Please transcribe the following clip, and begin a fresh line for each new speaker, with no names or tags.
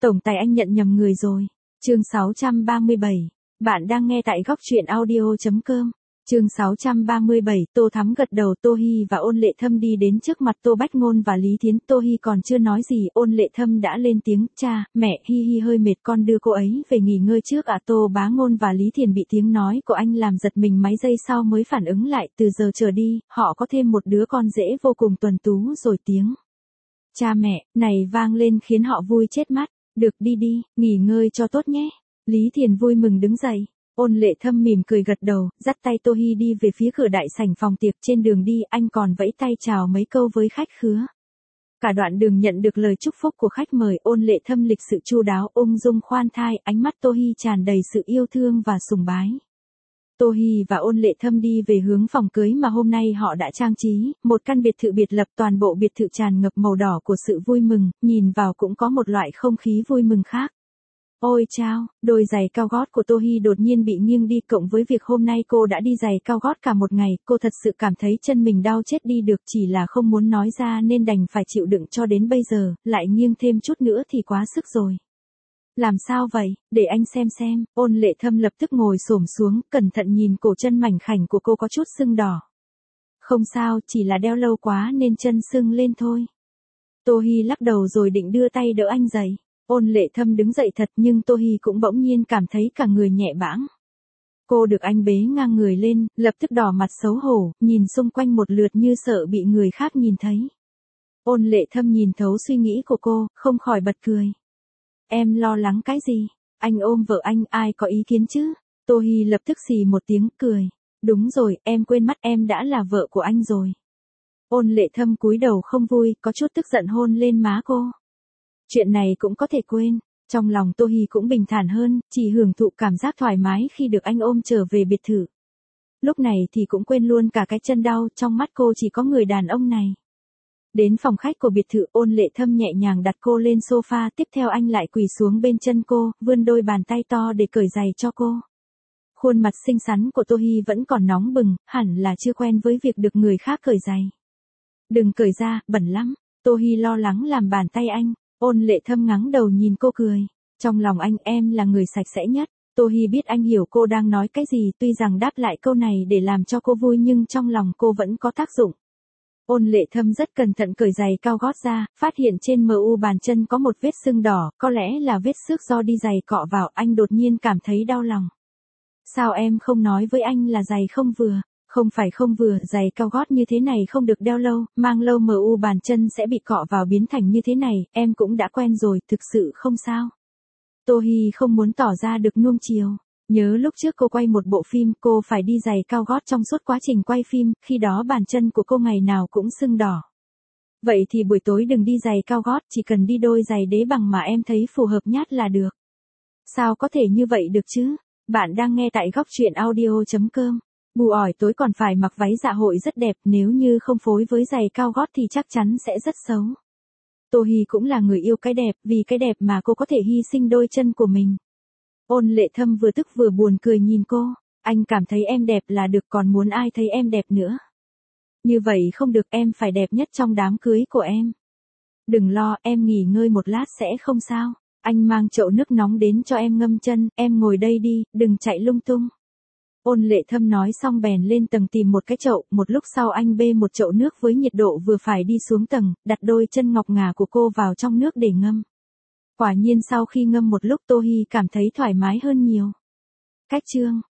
Tổng tài anh nhận nhầm người rồi. Chương 637. Bạn đang nghe tại góc truyện audio.com. Chương 637, Tô Thắm gật đầu. Tô Hi và Ôn Lệ Thâm đi đến trước mặt Tô Bách Ngôn và Lý Thiến. Tô Hi còn chưa nói gì, Ôn Lệ Thâm đã lên tiếng, cha, mẹ, Hi hơi mệt, con đưa cô ấy về nghỉ ngơi trước ạ. Tô Bá Ngôn và Lý Thiền bị tiếng nói của anh làm giật mình, mấy giây sau mới phản ứng lại, từ giờ trở đi, họ có thêm một đứa con rể vô cùng tuấn tú rồi. Tiếng cha mẹ này vang lên khiến họ vui chết mắt. Được, đi đi, nghỉ ngơi cho tốt nhé. Lý Thiền vui mừng đứng dậy. Ôn Lệ Thâm mỉm cười gật đầu, dắt tay Tô Hi đi về phía cửa đại sảnh phòng tiệc. Trên đường đi anh còn vẫy tay chào mấy câu với khách khứa. Cả đoạn đường nhận được lời chúc phúc của khách mời. Ôn Lệ Thâm lịch sự chu đáo, ung dung khoan thai, ánh mắt Tô Hi tràn đầy sự yêu thương và sùng bái. Tô Hi và Ôn Lệ Thâm đi về hướng phòng cưới mà hôm nay họ đã trang trí, một căn biệt thự biệt lập, toàn bộ biệt thự tràn ngập màu đỏ của sự vui mừng, nhìn vào cũng có một loại không khí vui mừng khác. Ôi chao, đôi giày cao gót của Tô Hi đột nhiên bị nghiêng đi, cộng với việc hôm nay cô đã đi giày cao gót cả một ngày, cô thật sự cảm thấy chân mình đau chết đi được, chỉ là không muốn nói ra nên đành phải chịu đựng cho đến bây giờ, lại nghiêng thêm chút nữa thì quá sức rồi. Làm sao vậy, để anh xem. Ôn Lệ Thâm lập tức ngồi xổm xuống, cẩn thận nhìn cổ chân mảnh khảnh của cô có chút sưng đỏ. Không sao, chỉ là đeo lâu quá nên chân sưng lên thôi. Tô Hi lắc đầu rồi định đưa tay đỡ anh dậy. Ôn Lệ Thâm đứng dậy thật, nhưng Tô Hi cũng bỗng nhiên cảm thấy cả người nhẹ bẫng. Cô được anh bế ngang người lên, lập tức đỏ mặt xấu hổ, nhìn xung quanh một lượt như sợ bị người khác nhìn thấy. Ôn Lệ Thâm nhìn thấu suy nghĩ của cô, không khỏi bật cười. Em lo lắng cái gì? Anh ôm vợ anh, ai có ý kiến chứ? Tô Hi lập tức xì một tiếng, cười. Đúng rồi, em quên mất em đã là vợ của anh rồi. Ôn Lệ Thâm cúi đầu không vui, có chút tức giận hôn lên má cô. Chuyện này cũng có thể quên. Trong lòng Tô Hi cũng bình thản hơn, chỉ hưởng thụ cảm giác thoải mái khi được anh ôm trở về biệt thự. Lúc này thì cũng quên luôn cả cái chân đau, trong mắt cô chỉ có người đàn ông này. Đến phòng khách của biệt thự, Ôn Lệ Thâm nhẹ nhàng đặt cô lên sofa, tiếp theo anh lại quỳ xuống bên chân cô, vươn đôi bàn tay to để cởi giày cho cô. Khuôn mặt xinh xắn của Tô Hi vẫn còn nóng bừng, hẳn là chưa quen với việc được người khác cởi giày. Đừng cởi ra, bẩn lắm. Tô Hi lo lắng làm bàn tay anh. Ôn Lệ Thâm ngắng đầu nhìn cô cười. Trong lòng anh, em là người sạch sẽ nhất. Tô Hi biết anh hiểu cô đang nói cái gì, tuy rằng đáp lại câu này để làm cho cô vui nhưng trong lòng cô vẫn có tác dụng. Ôn Lệ Thâm rất cẩn thận cởi giày cao gót ra, phát hiện trên mu bàn chân có một vết sưng đỏ, có lẽ là vết xước do đi giày cọ vào, anh đột nhiên cảm thấy đau lòng. Sao em không nói với anh là giày không vừa? Không phải không vừa, giày cao gót như thế này không được đeo lâu, mang lâu mu bàn chân sẽ bị cọ vào biến thành như thế này, em cũng đã quen rồi, thực sự không sao. Tô Hi không muốn tỏ ra được nuông chiều. Nhớ lúc trước cô quay một bộ phim, cô phải đi giày cao gót trong suốt quá trình quay phim, khi đó bàn chân của cô ngày nào cũng sưng đỏ. Vậy thì buổi tối đừng đi giày cao gót, chỉ cần đi đôi giày đế bằng mà em thấy phù hợp nhất là được. Sao có thể như vậy được chứ? Bạn đang nghe tại góc truyện audio.com. Bù ỏi tối còn phải mặc váy dạ hội rất đẹp, nếu như không phối với giày cao gót thì chắc chắn sẽ rất xấu. Tô Hi cũng là người yêu cái đẹp, vì cái đẹp mà cô có thể hy sinh đôi chân của mình. Ôn Lệ Thâm vừa tức vừa buồn cười nhìn cô. Anh cảm thấy em đẹp là được, còn muốn ai thấy em đẹp nữa. Như vậy không được, em phải đẹp nhất trong đám cưới của em. Đừng lo, em nghỉ ngơi một lát sẽ không sao. Anh mang chậu nước nóng đến cho em ngâm chân, em ngồi đây đi, đừng chạy lung tung. Ôn Lệ Thâm nói xong bèn lên tầng tìm một cái chậu, một lúc sau anh bê một chậu nước với nhiệt độ vừa phải đi xuống tầng, đặt đôi chân ngọc ngà của cô vào trong nước để ngâm. Quả nhiên sau khi ngâm một lúc Tô Hi cảm thấy thoải mái hơn nhiều. Cách chương